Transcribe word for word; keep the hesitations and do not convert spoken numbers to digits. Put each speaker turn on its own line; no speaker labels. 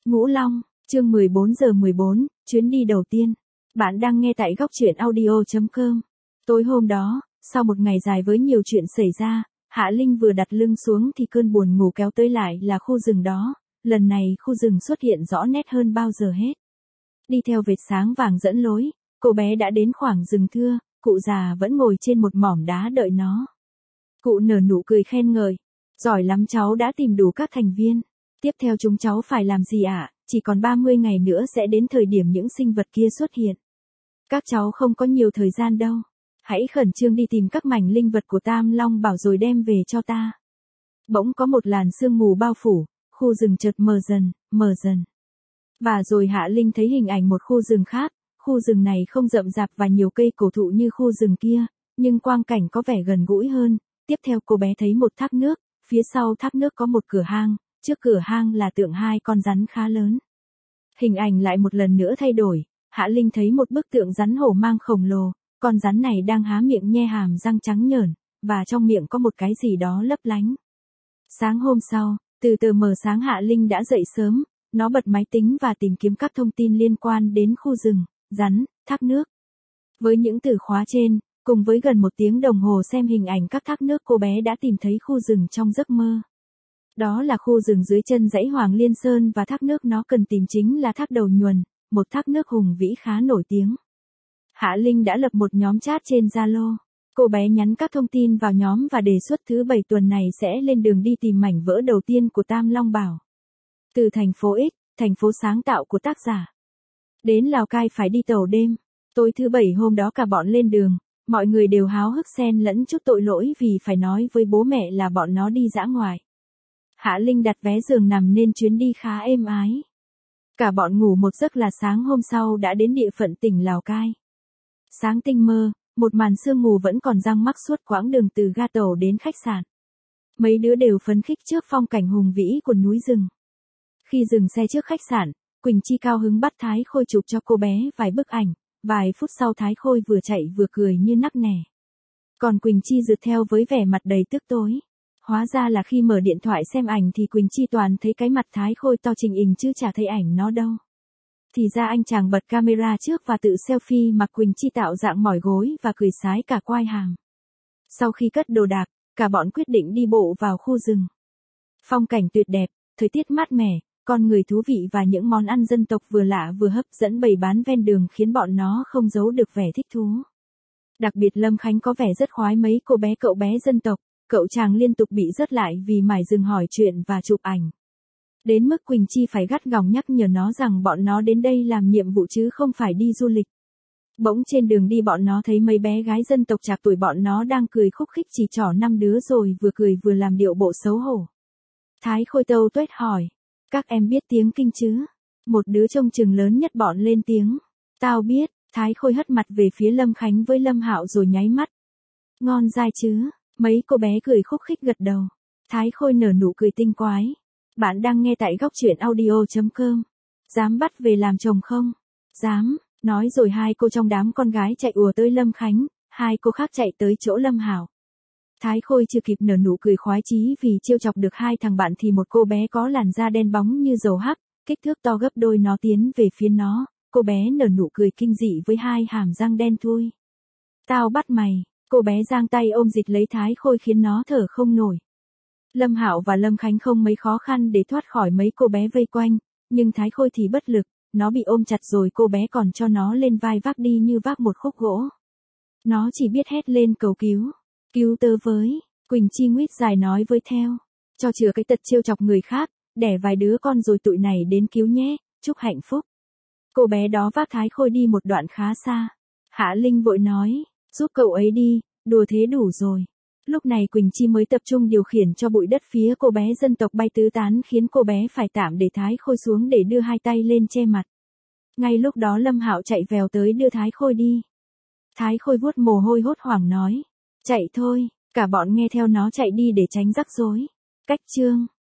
Ngũ Long, chương mười bốn giờ mười bốn, chuyến đi đầu tiên. Bạn đang nghe tại góc truyện audio chấm com. Tối hôm đó, sau một ngày dài với nhiều chuyện xảy ra, Hạ Linh vừa đặt lưng xuống thì cơn buồn ngủ kéo tới lại là khu rừng đó. Lần này khu rừng xuất hiện rõ nét hơn bao giờ hết. Đi theo vệt sáng vàng dẫn lối, cô bé đã đến khoảng rừng thưa, cụ già vẫn ngồi trên một mỏm đá đợi nó. Cụ nở nụ cười khen ngợi. Giỏi lắm, cháu đã tìm đủ các thành viên. Tiếp theo chúng cháu phải làm gì ạ? À? Chỉ còn ba mươi ngày nữa sẽ đến thời điểm những sinh vật kia xuất hiện. Các cháu không có nhiều thời gian đâu. Hãy khẩn trương đi tìm các mảnh linh vật của Tam Long Bảo rồi đem về cho ta. Bỗng có một làn sương mù bao phủ, khu rừng chợt mờ dần, mờ dần. Và rồi Hạ Linh thấy hình ảnh một khu rừng khác, khu rừng này không rậm rạp và nhiều cây cổ thụ như khu rừng kia, nhưng quang cảnh có vẻ gần gũi hơn. Tiếp theo cô bé thấy một thác nước, phía sau thác nước có một cửa hang, trước cửa hang là tượng hai con rắn khá lớn. Hình ảnh lại một lần nữa thay đổi, Hạ Linh thấy một bức tượng rắn hổ mang khổng lồ, con rắn này đang há miệng nhe hàm răng trắng nhởn, và trong miệng có một cái gì đó lấp lánh. Sáng hôm sau, từ từ mờ sáng Hạ Linh đã dậy sớm, nó bật máy tính và tìm kiếm các thông tin liên quan đến khu rừng, rắn, thác nước. Với những từ khóa trên, cùng với gần một tiếng đồng hồ xem hình ảnh các thác nước, cô bé đã tìm thấy khu rừng trong giấc mơ. Đó là khu rừng dưới chân dãy Hoàng Liên Sơn và thác nước nó cần tìm chính là thác Đầu Nhuần, một thác nước hùng vĩ khá nổi tiếng. Hạ Linh đã lập một nhóm chat trên Zalo. Cô bé nhắn các thông tin vào nhóm và đề xuất thứ bảy tuần này sẽ lên đường đi tìm mảnh vỡ đầu tiên của Tam Long Bảo. Từ thành phố X, thành phố sáng tạo của tác giả, đến Lào Cai phải đi tàu đêm. Tối thứ bảy hôm đó cả bọn lên đường. Mọi người đều háo hức xen lẫn chút tội lỗi vì phải nói với bố mẹ là bọn nó đi dã ngoại. Hạ Linh đặt vé giường nằm nên chuyến đi khá êm ái. Cả bọn ngủ một giấc là sáng hôm sau đã đến địa phận tỉnh Lào Cai. Sáng tinh mơ, một màn sương mù vẫn còn giăng mắc suốt quãng đường từ ga tàu đến khách sạn. Mấy đứa đều phấn khích trước phong cảnh hùng vĩ của núi rừng. Khi dừng xe trước khách sạn, Quỳnh Chi cao hứng bắt Thái Khôi chụp cho cô bé vài bức ảnh. Vài phút sau Thái Khôi vừa chạy vừa cười như nắc nẻ. Còn Quỳnh Chi rượt theo với vẻ mặt đầy tức tối. Hóa ra là khi mở điện thoại xem ảnh thì Quỳnh Chi toàn thấy cái mặt Thái Khôi to trình hình chứ chả thấy ảnh nó đâu. Thì ra anh chàng bật camera trước và tự selfie mà Quỳnh Chi tạo dạng mỏi gối và cười sái cả quai hàm. Sau khi cất đồ đạc, cả bọn quyết định đi bộ vào khu rừng. Phong cảnh tuyệt đẹp, thời tiết mát mẻ, con người thú vị và những món ăn dân tộc vừa lạ vừa hấp dẫn bày bán ven đường khiến bọn nó không giấu được vẻ thích thú. Đặc biệt Lâm Khánh có vẻ rất khoái mấy cô bé cậu bé dân tộc, cậu chàng liên tục bị rớt lại vì mải dừng hỏi chuyện và chụp ảnh. Đến mức Quỳnh Chi phải gắt gỏng nhắc nhở nó rằng bọn nó đến đây làm nhiệm vụ chứ không phải đi du lịch. Bỗng trên đường đi bọn nó thấy mấy bé gái dân tộc trạc tuổi bọn nó đang cười khúc khích chỉ trỏ năm đứa rồi vừa cười vừa làm điệu bộ xấu hổ. Thái Khôi tâu tuét hỏi. Các em biết tiếng Kinh chứ? Một đứa trông chừng lớn nhất bọn lên tiếng. Tao biết. Thái Khôi hất mặt về phía Lâm Khánh với Lâm Hạo rồi nháy mắt. Ngon dai chứ? Mấy cô bé cười khúc khích gật đầu. Thái Khôi nở nụ cười tinh quái. Bạn đang nghe tại góc truyện audio chấm com. Dám bắt về làm chồng không? Dám. Nói rồi hai cô trong đám con gái chạy ùa tới Lâm Khánh, hai cô khác chạy tới chỗ Lâm Hạo. Thái Khôi chưa kịp nở nụ cười khoái chí vì trêu chọc được hai thằng bạn thì một cô bé có làn da đen bóng như dầu hắc, kích thước to gấp đôi nó tiến về phía nó. Cô bé nở nụ cười kinh dị với hai hàm răng đen thui. Tao bắt mày. Cô bé giang tay ôm dịch lấy Thái Khôi khiến nó thở không nổi. Lâm Hạo và Lâm Khánh không mấy khó khăn để thoát khỏi mấy cô bé vây quanh, nhưng Thái Khôi thì bất lực, nó bị ôm chặt rồi cô bé còn cho nó lên vai vác đi như vác một khúc gỗ. Nó chỉ biết hét lên cầu cứu. Cứu tớ với. Quỳnh Chi nguyết dài nói với theo. Cho chừa cái tật trêu chọc người khác, đẻ vài đứa con rồi tụi này đến cứu nhé, chúc hạnh phúc. Cô bé đó vác Thái Khôi đi một đoạn khá xa. Hạ Linh vội nói, giúp cậu ấy đi, đùa thế đủ rồi. Lúc này Quỳnh Chi mới tập trung điều khiển cho bụi đất phía cô bé dân tộc bay tứ tán khiến cô bé phải tạm để Thái Khôi xuống để đưa hai tay lên che mặt. Ngay lúc đó Lâm Hạo chạy vèo tới đưa Thái Khôi đi. Thái Khôi vuốt mồ hôi hốt hoảng nói. Chạy thôi, cả bọn nghe theo nó chạy đi để tránh rắc rối. Cách chương.